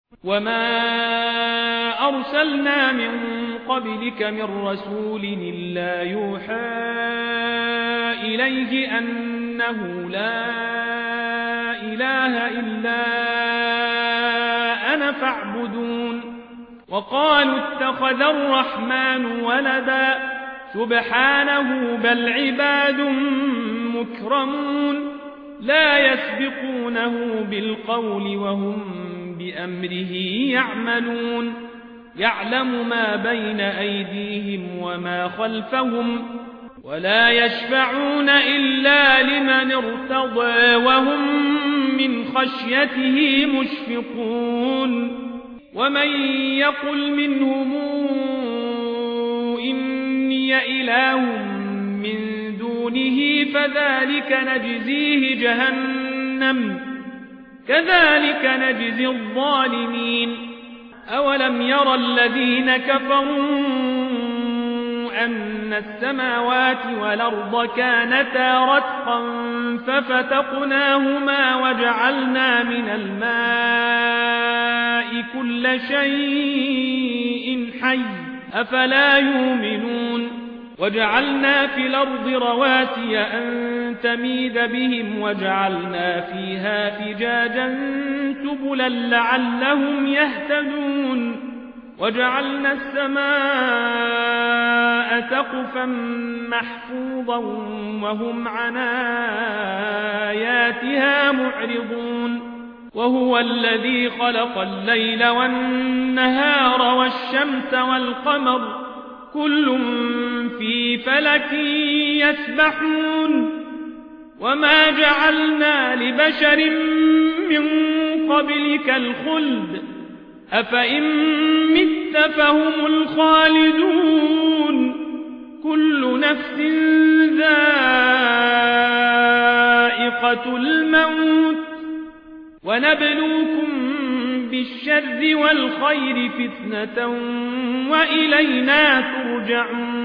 وما أرسلنا من قبلك من رسول إلا يوحى إليه أنه لا إله إلا أنا فاعبدون. وقالوا اتخذ الرحمن ولدا سبحانه بل عباد مكرمون لا يسبقونه بالقول وهم بأمره يعملون. يعلم ما بين أيديهم وما خلفهم ولا يشفعون إلا لمن ارتضى وهم من خشيته مشفقون. ومن يقل منهم إني إله من دونه فذلك نجزيه جهنم كذلك نجزي الظالمين. أولم يرى الذين كفروا أن السماوات والأرض كانتا رتقا ففتقناهما وجعلنا من الماء كل شيء حي أفلا يؤمنون. وجعلنا في الأرض رواسي أن تميد بهم وجعلنا فيها فجاجا سبلا لعلهم يهتدون. وجعلنا السماء سقفا محفوظا وهم عن آياتها معرضون. وهو الذي خلق الليل والنهار والشمس والقمر كل في فلك يسبحون. وما جعلنا لبشر من قبلك الخلد أفإن مت فهم الخالدون. كل نفس ذائقة الموت ونبلوكم بالشر والخير فتنة وإلينا ترجعون.